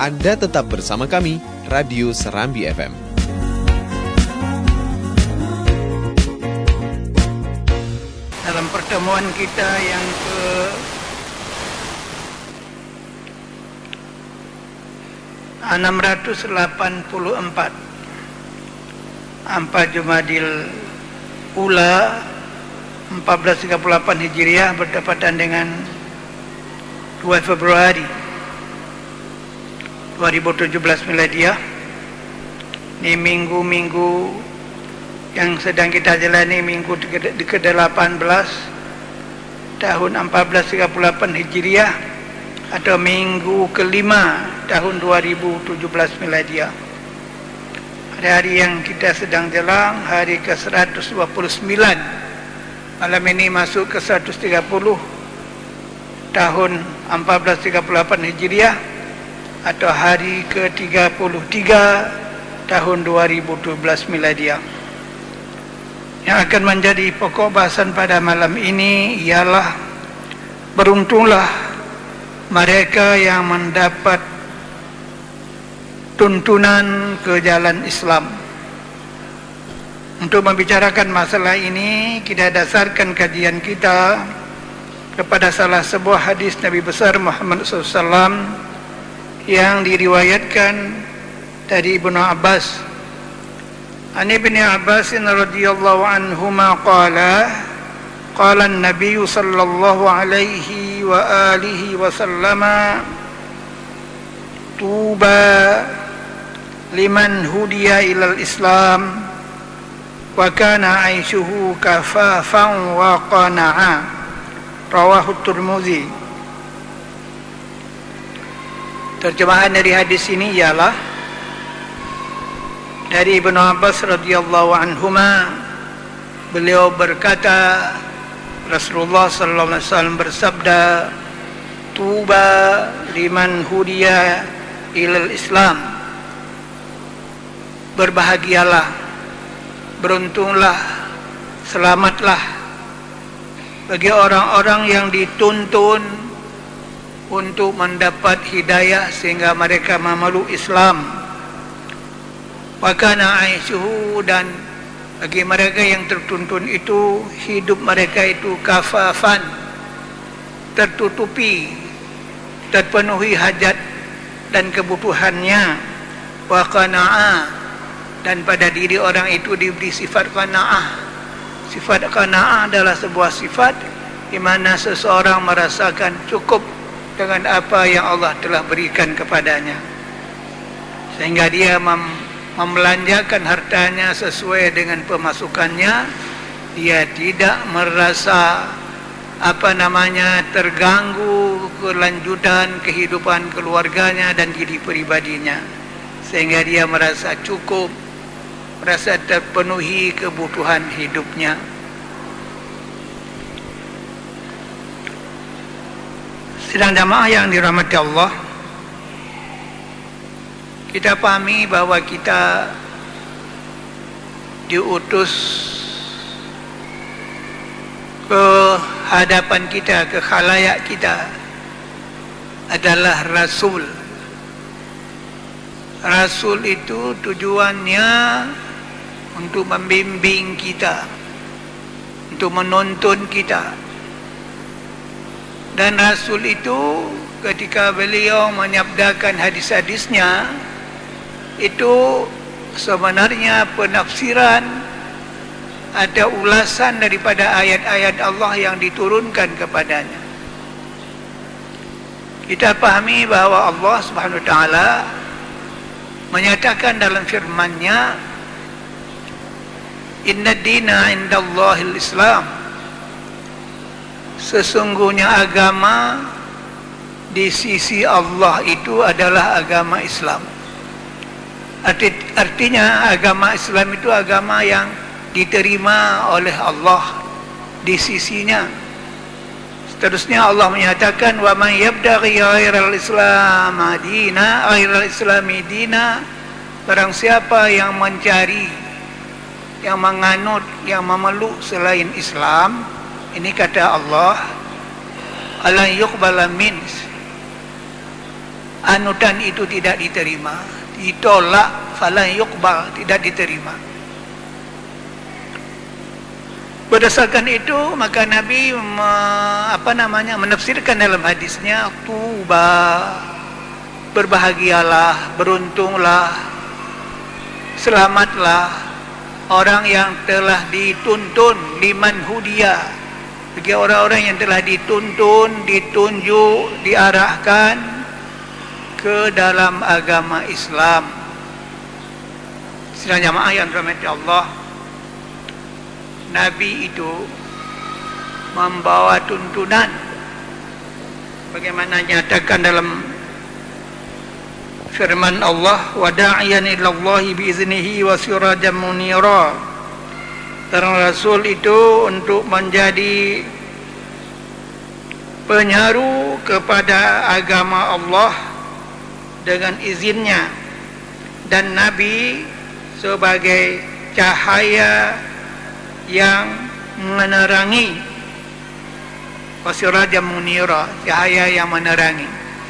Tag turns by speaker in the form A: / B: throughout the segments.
A: Anda tetap bersama kami, Radio Serambi FM.
B: Dalam pertemuan kita yang ke-684, 4 Jumadil Ula 1438 Hijriah bertepatan dengan 2 Februari 2017 Miladiah. Ini minggu-minggu yang sedang kita jalani, minggu ke-18 tahun 1438 Hijriah atau minggu ke-5 tahun 2017 Miladiah. Hari yang kita sedang jalan, hari ke-129. Malam ini masuk ke 130 tahun 1438 Hijriah atau hari ke-33 tahun 2012 Miladiah. Yang akan menjadi pokok bahasan pada malam ini ialah beruntunglah mereka yang mendapat tuntunan ke jalan Islam. Untuk membicarakan masalah ini, kita dasarkan kajian kita kepada salah sebuah hadis Nabi besar Muhammad SAW yang diriwayatkan dari Ibnu Abbas. An Ibnu Abbas radhiyallahu anhuma qala qala an-nabiy sallallahu alaihi wa alihi wa sallama tuba liman hudiya ilal Islam wa kana aishuhu kafafan wa qana'a, rawahu Tirmidzi. Terjemahan dari hadis ini ialah dari Ibnu Abbas radhiyallahu anhuma, beliau berkata, Rasulullah sallallahu alaihi wasallam bersabda, tuba liman hudiya ilal Islam, berbahagialah, beruntunglah, selamatlah bagi orang-orang yang dituntun untuk mendapat hidayah sehingga mereka memeluk Islam. Wa kana aishuhu, dan bagi mereka yang tertuntun itu hidup mereka itu kafafan, tertutupi, terpenuhi hajat dan kebutuhannya. Wa qana'a, dan pada diri orang itu diberi sifat qanaah. Sifat qanaah adalah sebuah sifat di mana seseorang merasakan cukup dengan apa yang Allah telah berikan kepadanya, sehingga dia membelanjakan hartanya sesuai dengan pemasukannya. Dia tidak merasa terganggu kelanjutan kehidupan keluarganya dan diri pribadinya, sehingga dia merasa cukup, merasa terpenuhi kebutuhan hidupnya. Sidang jamaah yang dirahmati Allah, kita pahami bahwa kita diutus ke hadapan kita, ke khalayak kita adalah Rasul. Rasul itu tujuannya untuk membimbing kita, untuk menuntun kita. Dan Rasul itu ketika beliau menyabdakan hadis-hadisnya, itu sebenarnya penafsiran, ada ulasan daripada ayat-ayat Allah yang diturunkan kepadanya. Kita pahami bahwa Allah Subhanahu wa taala menyatakan dalam firman-Nya, inna dina indallahil Islam, sesungguhnya agama di sisi Allah itu adalah agama Islam. Artinya agama Islam itu agama yang diterima oleh Allah di sisinya. Seterusnya Allah menyatakan, wa man yabtaghi ghairal islami dina, barang siapa yang mencari, yang menganut, yang memeluk selain Islam, ini kata Allah, ala yuqbala min, anutan itu tidak diterima, ditolak, falan yuqbal, tidak diterima. Berdasarkan itu maka Nabi menafsirkan dalam hadisnya, tuba, berbahagialah, beruntunglah, selamatlah orang yang telah dituntun, liman hudiya, bagi orang-orang yang telah dituntun, ditunjuk, diarahkan ke dalam agama Islam. Sidang jamaah yang dirahmati Allah, Nabi itu membawa tuntunan bagaimana nyatakan dalam firman Allah, wa da'iyan ilallahi biiznihi wa sirajan munira. Dan Rasul itu untuk menjadi penyeru kepada agama Allah dengan izinnya, dan Nabi sebagai cahaya yang menerangi, wasirajan munira, cahaya yang menerangi.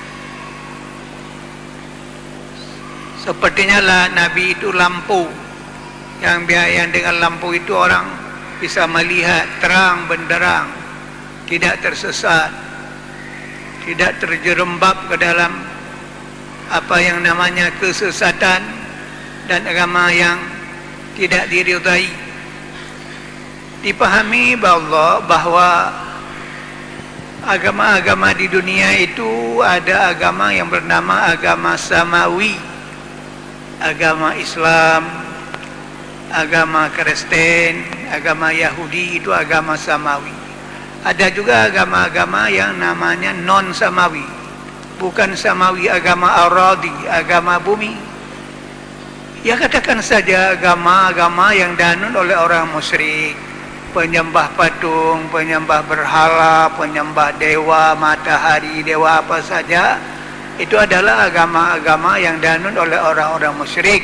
B: Sepertinya lah Nabi itu lampu yang dengan lampu itu orang bisa melihat terang benderang, tidak tersesat, tidak terjerembab ke dalam apa yang namanya kesesatan dan agama yang tidak diridai. Dipahami bahwa agama-agama di dunia itu ada agama yang bernama agama samawi, agama Islam, agama Kristen, agama Yahudi, itu agama samawi. Ada juga agama-agama yang namanya non samawi, bukan samawi, agama aradi, agama bumi. Ya katakan saja agama-agama yang dianut oleh orang musyrik, penyembah patung, penyembah berhala, penyembah dewa, matahari, dewa apa saja, itu adalah agama-agama yang dianut oleh orang-orang musyrik.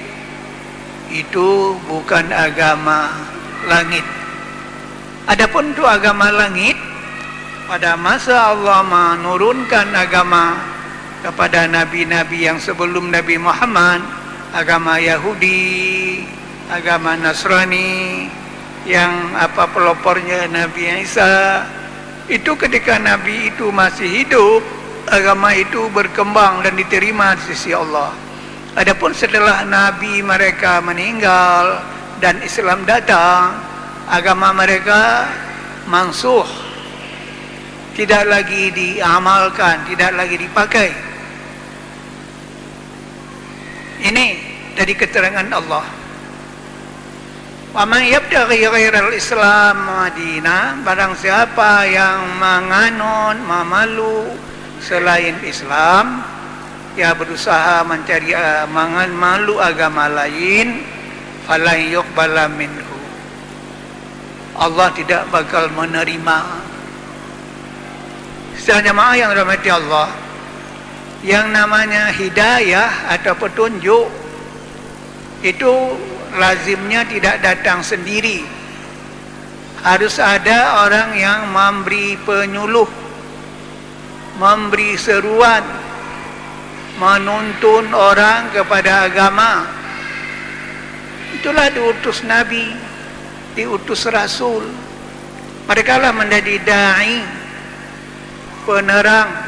B: Itu bukan agama langit. Adapun itu agama langit, pada masa Allah menurunkan agama kepada nabi-nabi yang sebelum Nabi Muhammad, agama Yahudi, agama Nasrani, yang pelopornya Nabi Isa, itu ketika Nabi itu masih hidup, agama itu berkembang dan diterima di sisi Allah. Adapun setelah Nabi mereka meninggal dan Islam datang, agama mereka mansuh, tidak lagi diamalkan, tidak lagi dipakai. Ini dari keterangan Allah. Wa man yabtaghi ghairal Islam madina, barang siapa yang menganut, memalu selain Islam, ya berusaha mencari memalu agama lain, falan yuqbala minhu, Allah tidak bakal menerima. Sedang jemaah yang dirahmati Allah, yang namanya hidayah atau petunjuk itu lazimnya tidak datang sendiri. Harus ada orang yang memberi penyuluh, memberi seruan, menuntun orang kepada agama. Itulah diutus Nabi, diutus Rasul. Mereka lah menjadi da'i, penerang.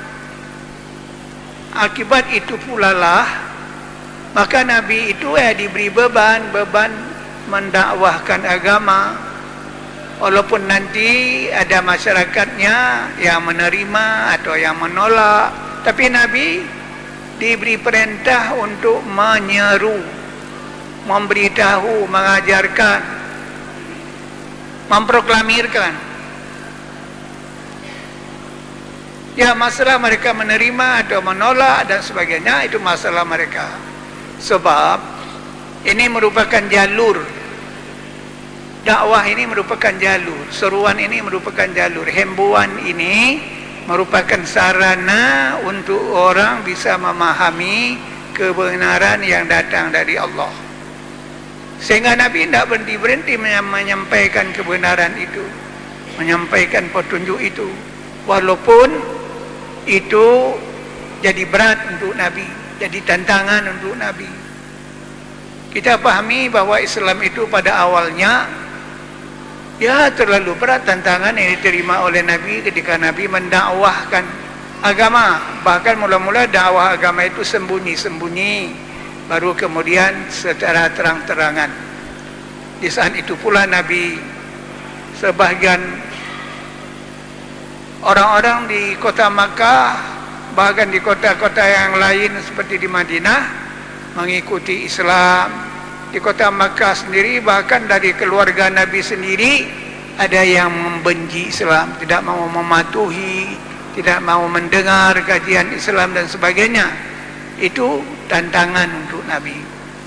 B: Akibat itu pula lah maka Nabi itu diberi beban mendakwahkan agama. Walaupun nanti ada masyarakatnya yang menerima atau yang menolak, tapi Nabi diberi perintah untuk menyeru, memberitahu, mengajarkan, memproklamirkan. Ya, masalah mereka menerima atau menolak dan sebagainya, itu masalah mereka. Sebab ini merupakan jalur dakwah, ini merupakan jalur, seruan ini merupakan jalur, himbauan ini merupakan sarana untuk orang bisa memahami kebenaran yang datang dari Allah. Sehingga Nabi tidak berhenti-berhenti menyampaikan kebenaran itu, menyampaikan petunjuk itu, walaupun itu jadi berat untuk Nabi, jadi tantangan untuk Nabi. Kita pahami bahwa Islam itu pada awalnya ya terlalu berat tantangan yang diterima oleh Nabi ketika Nabi mendakwahkan agama. Bahkan mula-mula dakwah agama itu sembunyi-sembunyi, baru kemudian secara terang-terangan. Di saat itu pula Nabi, sebahagian orang-orang di kota Makkah, bahkan di kota-kota yang lain seperti di Madinah, mengikuti Islam. Di kota Makkah sendiri, bahkan dari keluarga Nabi sendiri, ada yang membenci Islam, tidak mau mematuhi, tidak mau mendengar kajian Islam dan sebagainya. Itu tantangan untuk Nabi.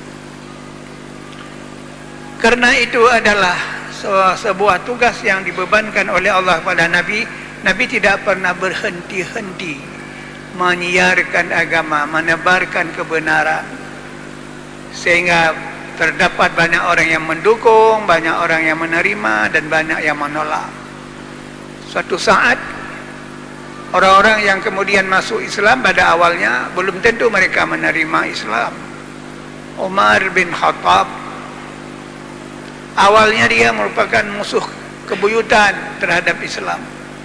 B: Karena itu adalah sebuah tugas yang dibebankan oleh Allah pada Nabi. Nabi tidak pernah berhenti-henti menyiarkan agama, menebarkan kebenaran, sehingga terdapat banyak orang yang mendukung, banyak orang yang menerima, dan banyak yang menolak. Suatu saat, orang-orang yang kemudian masuk Islam pada awalnya belum tentu mereka menerima Islam. Umar bin Khattab, awalnya dia merupakan musuh kebuyutan terhadap Islam.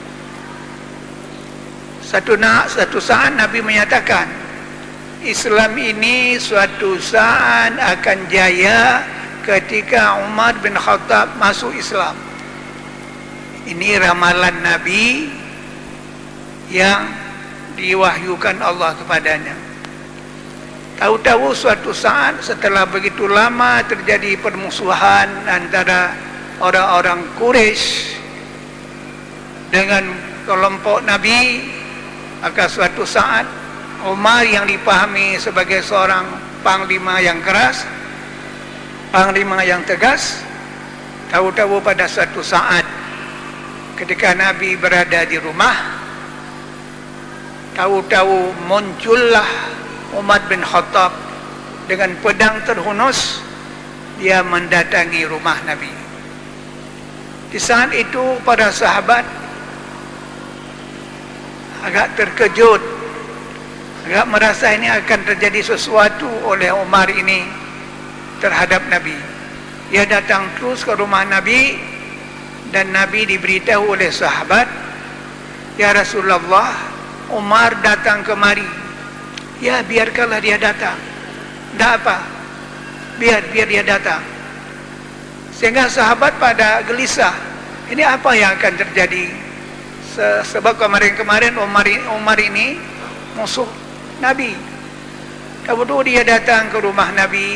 B: Satu saat Nabi menyatakan, Islam ini suatu saat akan jaya ketika Umar bin Khattab masuk Islam. Ini ramalan Nabi yang diwahyukan Allah kepadanya. Tahu-tahu suatu saat setelah begitu lama terjadi permusuhan antara orang-orang Quraisy dengan kelompok Nabi, maka suatu saat Umar yang dipahami sebagai seorang panglima yang keras, panglima yang tegas, tahu-tahu pada suatu saat ketika Nabi berada di rumah, tahu-tahu muncullah Umar bin Khattab dengan pedang terhunus. Dia mendatangi rumah Nabi. Di saat itu para sahabat agak terkejut, agak merasa ini akan terjadi sesuatu oleh Umar ini terhadap Nabi. Dia datang terus ke rumah Nabi, dan Nabi diberitahu oleh sahabat, ya Rasulullah, Umar datang kemari. Ya, biarkanlah dia datang, tidak apa, biar dia datang. Sehingga sahabat pada gelisah, ini apa yang akan terjadi? Sebab kemarin-kemarin Umar ini musuh Nabi. Tahu-tahu dia datang ke rumah Nabi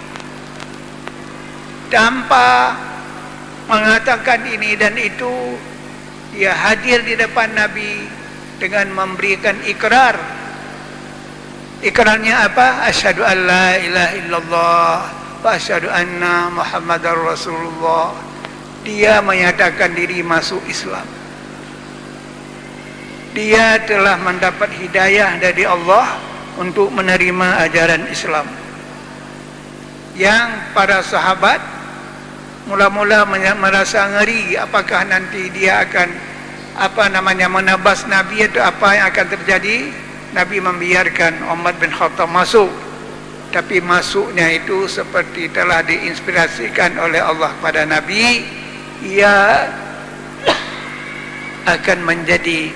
B: tanpa mengatakan ini dan itu. Dia hadir di depan Nabi dengan memberikan ikrar. Ikrarnya apa? Asyhadu an la ilaha illallah wa asyhadu anna Muhammadar Rasulullah. Dia menyatakan diri masuk Islam. Dia telah mendapat hidayah dari Allah untuk menerima ajaran Islam. Yang para sahabat mula-mula merasa ngeri, apakah nanti dia akan menabas Nabi atau apa yang akan terjadi. Nabi membiarkan Umar bin Khattab masuk, tapi masuknya itu seperti telah diinspirasikan oleh Allah pada Nabi. Ia akan menjadi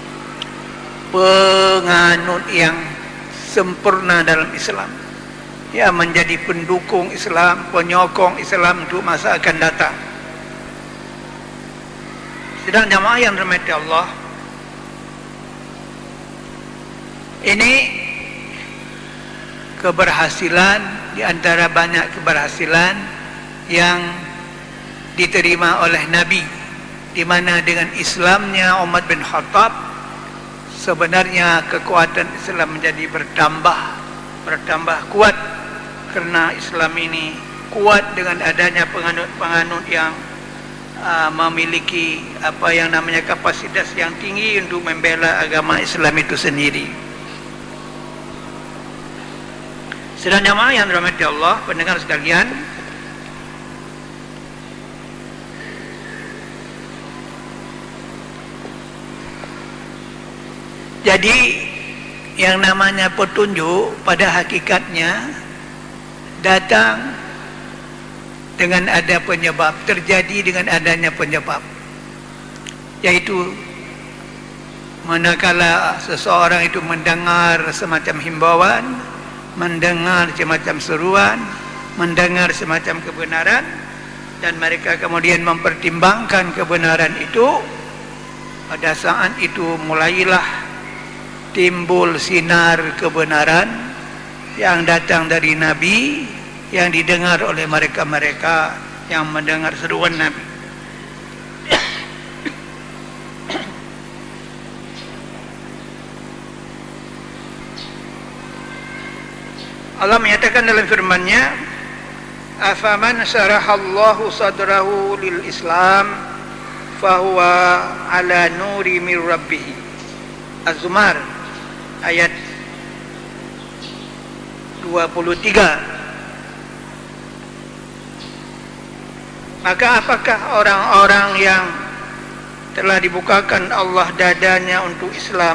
B: penganut yang sempurna dalam Islam. Ya, menjadi pendukung Islam, penyokong Islam untuk masa akan datang. Sedang jamaah yang dirahmati Allah, ini keberhasilan di antara banyak keberhasilan yang diterima oleh Nabi, di mana dengan Islamnya Umar bin Khattab, sebenarnya kekuatan Islam menjadi bertambah kuat, karena Islam ini kuat dengan adanya penganut-penganut yang memiliki apa yang namanya kapasitas yang tinggi untuk membela agama Islam itu sendiri. Sedang jamaah yang dirahmati Allah, pendengar sekalian, jadi Yang namanya petunjuk pada hakikatnya datang dengan ada penyebab, terjadi dengan adanya penyebab, yaitu manakala seseorang itu mendengar semacam himbauan, mendengar semacam seruan, mendengar semacam kebenaran, dan mereka kemudian mempertimbangkan kebenaran itu, pada saat itu mulailah timbul sinar kebenaran yang datang dari Nabi, yang didengar oleh mereka-mereka yang mendengar seruan Nabi. Allah menyatakan dalam firman-Nya, afaman syarahallahu sadrahu lil Islam fahuwa ala nuri mir rabbih. Az-Zumar ayat 23. Maka apakah orang-orang yang telah dibukakan Allah dadanya untuk Islam,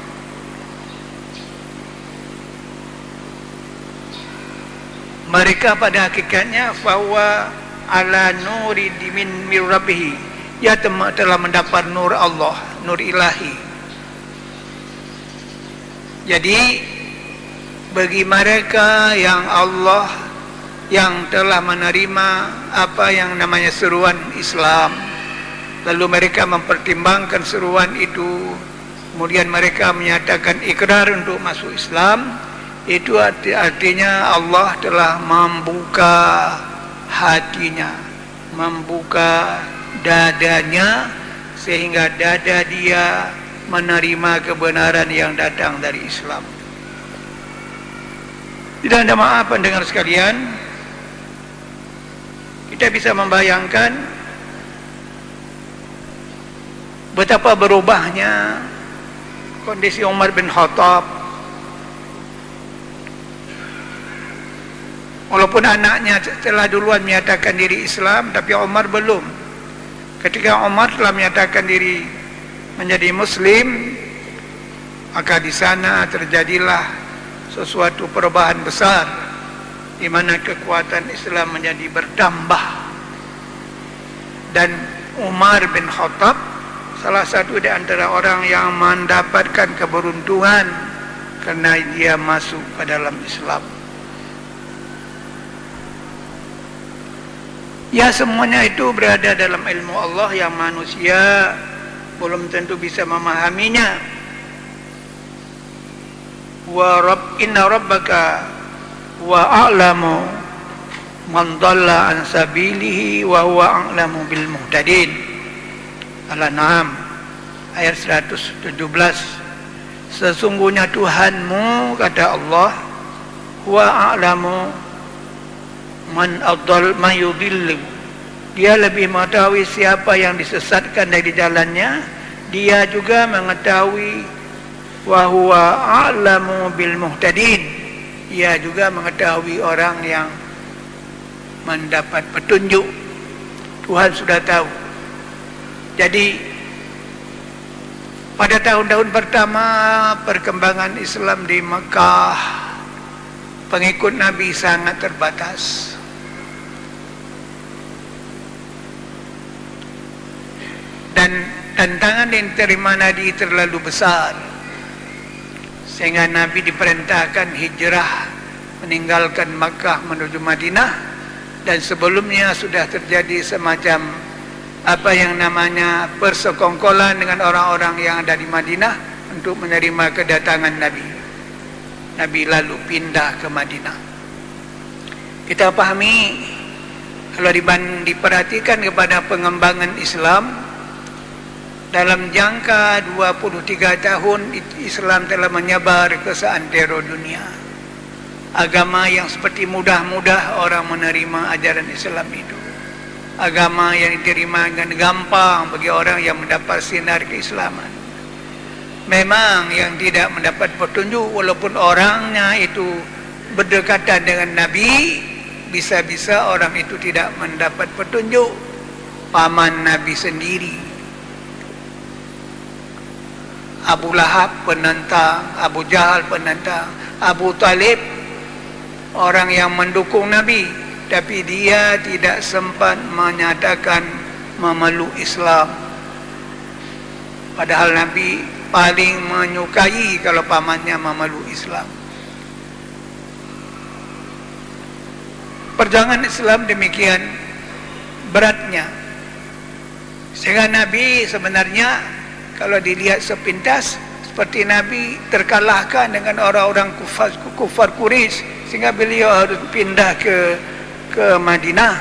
B: mereka pada hakikatnya fahuwa ala nuri min rabbih, ia telah mendapat nur Allah, nur ilahi. Jadi bagi mereka yang Allah yang telah menerima apa yang namanya seruan Islam, lalu mereka mempertimbangkan seruan itu, kemudian mereka menyatakan ikrar untuk masuk Islam, itu artinya Allah telah membuka hatinya, membuka dadanya, sehingga dada dia menerima kebenaran yang datang dari Islam. Tidak ada maaf pendengar sekalian, kita bisa membayangkan betapa berubahnya kondisi Umar bin Khattab. Walaupun anaknya telah duluan menyatakan diri Islam, tapi Umar belum. Ketika Umar telah menyatakan diri menjadi Muslim, maka di sana terjadilah sesuatu perubahan besar, di mana kekuatan Islam menjadi bertambah. Dan Umar bin Khattab salah satu di antara orang yang mendapatkan keberuntungan karena dia masuk ke dalam Islam. Ya, semuanya itu berada dalam ilmu Allah yang manusia belum tentu bisa memahaminya. Inna rabbaka wa a'lamu man dhalla an sabilihi wa huwa a'lamu bil muhtadin. Al-An'am ayat 117. Sesungguhnya Tuhanmu, kata Allah, wa a'lamu man adall man yudillu, dia lebih mengetahui siapa yang disesatkan dari jalannya, dia juga mengetahui wa huwa a'lamu bil muhtadin, ia juga mengetahui orang yang mendapat petunjuk. Tuhan sudah tahu. Jadi pada tahun-tahun pertama perkembangan Islam di Mekah, pengikut Nabi sangat terbatas. Dan tantangan yang diterima Nabi terlalu besar, sehingga Nabi diperintahkan hijrah meninggalkan Makkah menuju Madinah. Dan sebelumnya sudah terjadi semacam apa yang namanya persekongkolan dengan orang-orang yang ada di Madinah untuk menerima kedatangan Nabi. Nabi lalu pindah ke Madinah. Kita pahami, kalau diperhatikan kepada pengembangan Islam, dalam jangka 23 tahun Islam telah menyebar ke seantero dunia. Agama yang seperti mudah-mudah orang menerima ajaran Islam itu, agama yang diterima dengan gampang bagi orang yang mendapat sinar keislaman. Memang yang tidak mendapat petunjuk, walaupun orangnya itu berdekatan dengan Nabi, bisa-bisa orang itu tidak mendapat petunjuk. Paman Nabi sendiri, Abu Lahab penentang, Abu Jahal penentang, Abu Talib orang yang mendukung Nabi, tapi dia tidak sempat menyatakan memeluk Islam. Padahal Nabi paling menyukai kalau pamannya memeluk Islam. Perjuangan Islam demikian beratnya, sehingga Nabi sebenarnya kalau dilihat sepintas seperti Nabi terkalahkan dengan orang-orang kufar Quraisy, sehingga beliau harus pindah ke Madinah.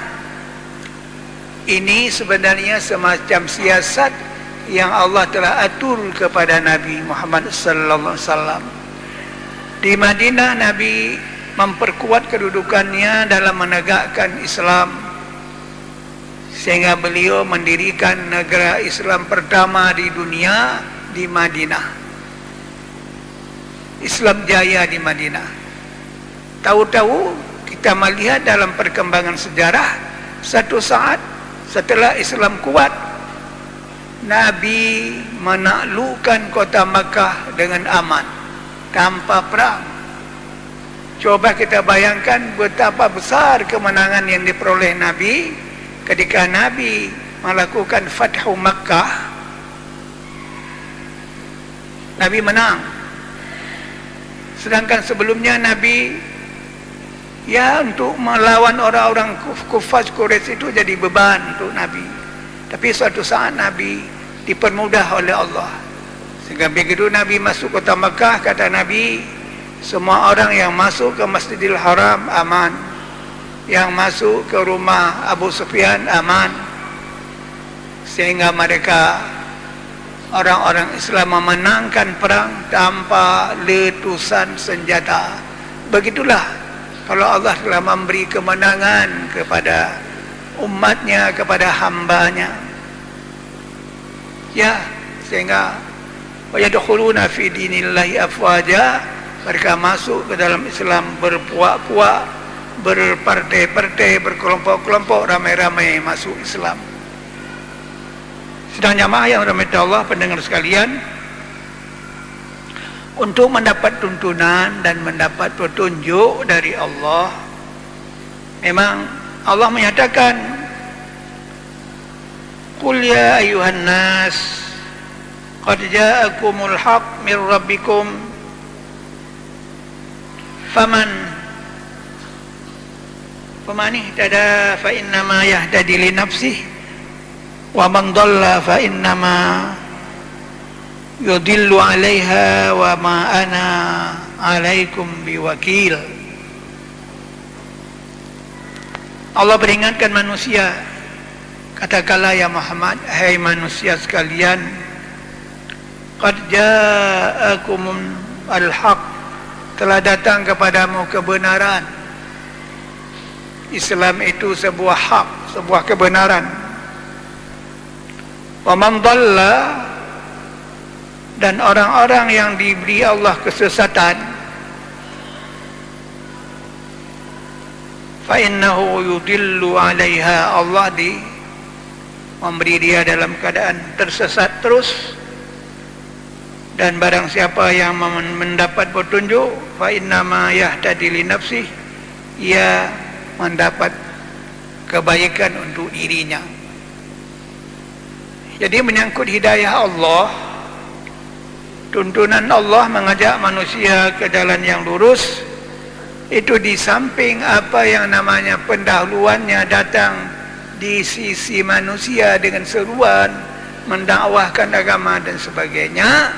B: Ini sebenarnya semacam siasat yang Allah telah atur kepada Nabi Muhammad sallallahu alaihi wasallam. Di Madinah Nabi memperkuat kedudukannya dalam menegakkan Islam, sehingga beliau mendirikan negara Islam pertama di dunia di Madinah. Islam jaya di Madinah. Tahu-tahu kita melihat dalam perkembangan sejarah, satu saat setelah Islam kuat, Nabi menaklukkan kota Makkah dengan aman, tanpa perang. Coba kita bayangkan betapa besar kemenangan yang diperoleh Nabi ketika Nabi melakukan Fathu Makkah. Nabi menang. Sedangkan sebelumnya Nabi untuk melawan orang-orang kufar Quraisy itu jadi beban untuk Nabi. Tapi suatu saat Nabi dipermudah oleh Allah, sehingga begitu Nabi masuk kota Makkah, kata Nabi, semua orang yang masuk ke Masjidil Haram aman, yang masuk ke rumah Abu Sufyan aman. Sehingga mereka, orang-orang Islam, memenangkan perang tanpa letusan senjata. Begitulah kalau Allah telah memberi kemenangan kepada umatnya, kepada hambanya. Ya, sehingga wayadkhuluna fi dinillahi afwaja, mereka masuk ke dalam Islam berpuak-puak, berpartai-partai, berkelompok-kelompok, ramai-ramai masuk Islam. Sedang jamaah yang dirahmati Allah, pendengar sekalian, untuk mendapat tuntunan dan mendapat petunjuk dari Allah, memang Allah menyatakan, qul ya ayuhan nas qad ja'akumul haq min rabbikum faman ihtada fa innama yahtadi li nafsihi wa man dhalla fa innama yudillu 'alaiha wa ma ana 'alaikum biwakil. Allah peringatkan manusia, katakanlah ya Muhammad, hai manusia sekalian, qad ja'akumul haq, telah datang kepadamu kebenaran. Islam itu sebuah hak, sebuah kebenaran. Wa man dhalla, dan orang-orang yang diberi Allah kesesatan, fa innahu yudillu 'alaiha, Allah memberi dia dalam keadaan tersesat terus. Dan barang siapa yang mendapat petunjuk, fa innama yahtadi li nafsihi, ia mendapat kebaikan untuk dirinya. Jadi menyangkut hidayah Allah, tuntunan Allah mengajak manusia ke jalan yang lurus, itu di samping apa yang namanya pendahuluannya datang di sisi manusia dengan seruan mendakwahkan agama dan sebagainya,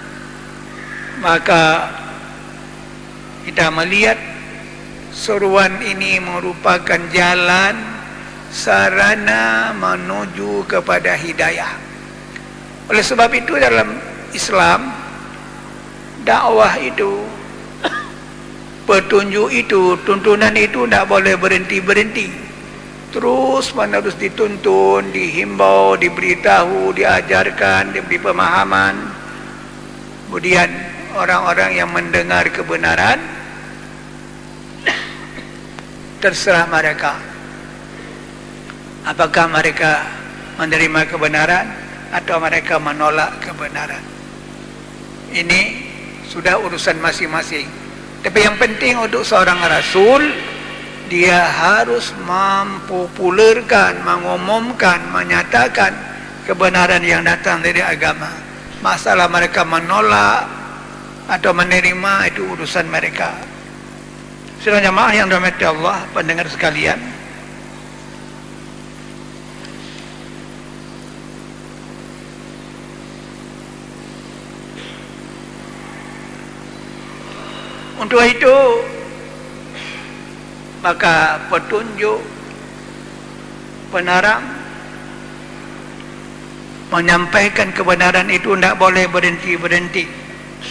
B: maka kita melihat seruan ini merupakan jalan sarana menuju kepada hidayah. Oleh sebab itu dalam Islam, dakwah itu, petunjuk itu, tuntunan itu tidak boleh berhenti-berhenti. Terus menerus dituntun, dihimbau, diberitahu, diajarkan, diberi pemahaman. Kemudian orang-orang yang mendengar kebenaran, terserah mereka apakah mereka menerima kebenaran atau mereka menolak kebenaran. Ini sudah urusan masing-masing. Tapi yang penting untuk seorang rasul, dia harus mempopulerkan, mengumumkan, menyatakan kebenaran yang datang dari agama. Masalah mereka menolak atau menerima, itu urusan mereka. Sidang jamaah yang dirahmati Allah, pendengar sekalian, untuk itu maka petunjuk penerang menyampaikan kebenaran itu tidak boleh berhenti-berhenti.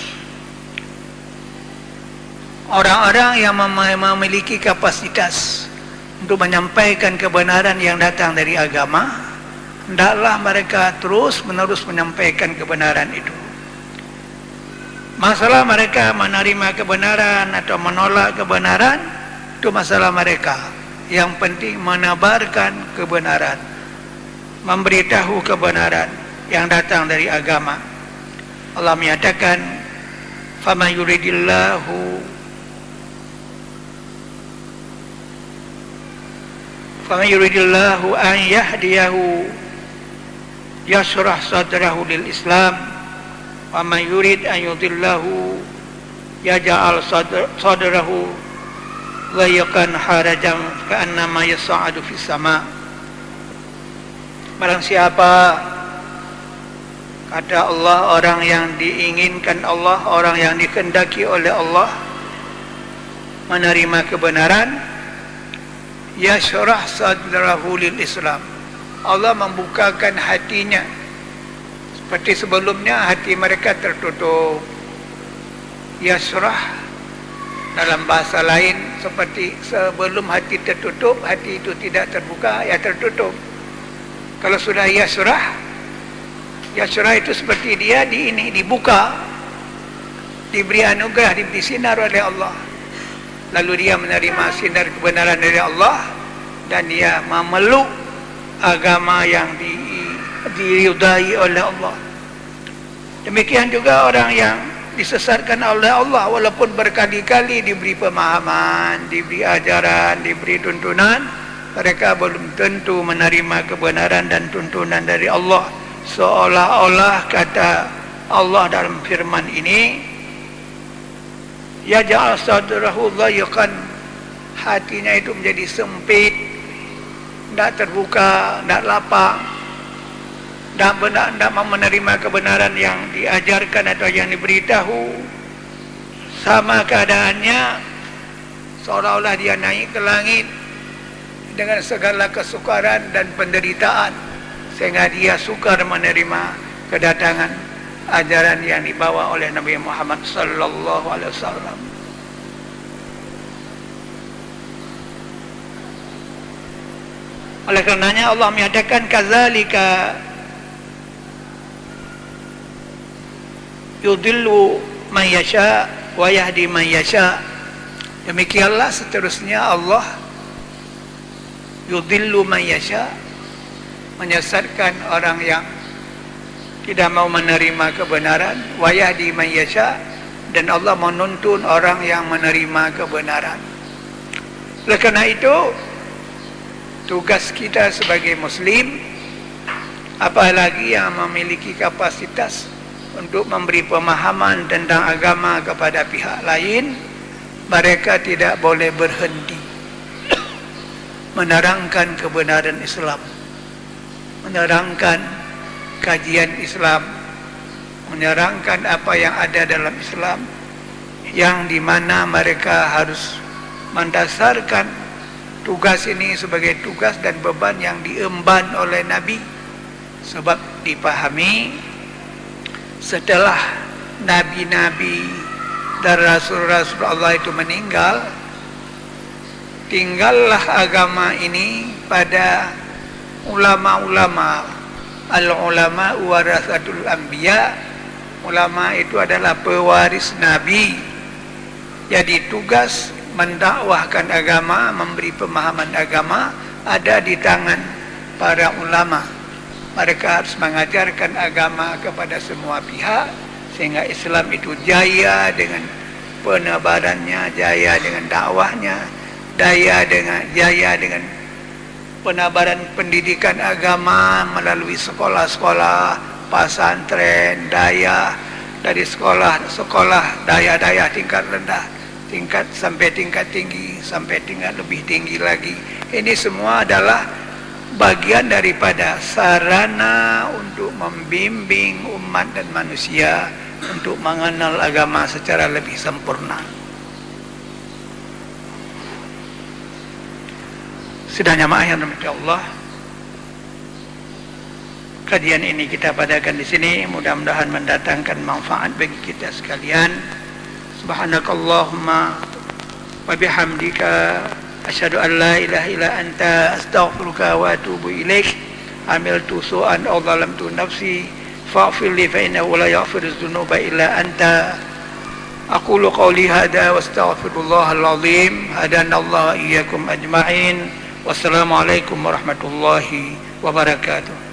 B: Orang-orang yang memiliki kapasitas untuk menyampaikan kebenaran yang datang dari agama, hendaklah mereka terus-menerus menyampaikan kebenaran itu. Masalah mereka menerima kebenaran atau menolak kebenaran, itu masalah mereka. Yang penting menebarkan kebenaran, memberitahu kebenaran yang datang dari agama. Allah menyatakan, "Faman yuridillahu an yahdiyahu yashrah sadrahu lil Islam, wa man yurid an yudillahu yaj'al sadrahu ghayqan harajan ka'annama yas'adu fis sama." Barang siapa, kata Allah, orang yang diinginkan Allah, orang yang dikehendaki oleh Allah menerima kebenaran, yashrah sadrahu lil Islam, Allah membukakan hatinya. Seperti sebelumnya hati mereka tertutup. Yashrah dalam bahasa lain seperti sebelum hati tertutup, hati itu tidak terbuka, ya tertutup. Kalau sudah yashrah, yashrah itu seperti dia dibuka, diberi anugerah, diberi sinar oleh Allah. Lalu dia menerima sinar kebenaran dari Allah, dan dia memeluk agama yang diridai oleh Allah. Demikian juga orang yang disesatkan oleh Allah, walaupun berkali-kali diberi pemahaman, diberi ajaran, diberi tuntunan, mereka belum tentu menerima kebenaran dan tuntunan dari Allah. Seolah-olah kata Allah dalam firman ini, yaj'al sadrahu dhayiqan, hatinya itu menjadi sempit, tidak terbuka, tidak lapang, tidak mau menerima kebenaran yang diajarkan atau yang diberitahu. Sama keadaannya seolah-olah dia naik ke langit dengan segala kesukaran dan penderitaan, sehingga dia sukar menerima kedatangan ajaran yang dibawa oleh Nabi Muhammad sallallahu alaihi wasallam. Oleh karenanya Allah menyatakan, kadzalika yudillu man yasha wa yahdi man yasha. Demikianlah seterusnya Allah yudillu man yasha, menyesatkan orang yang tidak mau menerima kebenaran, wa yahdi man yasha, dan Allah menuntun orang yang menerima kebenaran. Oleh karena itu, tugas kita sebagai muslim, apalagi yang memiliki kapasitas untuk memberi pemahaman tentang agama kepada pihak lain, mereka tidak boleh berhenti menerangkan kebenaran Islam, menerangkan kajian Islam, menerangkan apa yang ada dalam Islam, yang dimana mereka harus mendasarkan tugas ini sebagai tugas dan beban yang diemban oleh Nabi. Sebab dipahami, setelah Nabi-Nabi dan Rasul-Rasul Allah itu meninggal, tinggallah agama ini pada ulama-ulama. Al-ulama warasatul anbiya, ulama itu adalah pewaris Nabi. Jadi tugas mendakwahkan agama, memberi pemahaman agama ada di tangan para ulama. Mereka harus mengajarkan agama kepada semua pihak, sehingga Islam itu jaya dengan penebarannya, jaya dengan dakwahnya, jaya dengan penebaran pendidikan agama melalui sekolah-sekolah, pesantren, daya dari sekolah daya tingkat rendah, tingkat sampai tingkat tinggi, sampai tingkat lebih tinggi lagi. Ini semua adalah bagian daripada sarana untuk membimbing umat dan manusia untuk mengenal agama secara lebih sempurna. Sudah jamaah yang dirahmati Allah, kajian ini kita padakan di sini, mudah-mudahan mendatangkan manfaat bagi kita sekalian. Subhanakallahumma wa bihamdika asyhadu an la ilaha illa anta astaghfiruka wa atubu ilaik. Amiltu su'an aw zalamtu nafsi faghfir li fa innahu la yaghfiru dzunuba illa anta. Aqulu qawli hadha wa astaghfirullahal azim. Hadanallahu iyyakum ajma'in. Wassalamualaikum warahmatullahi wabarakatuh.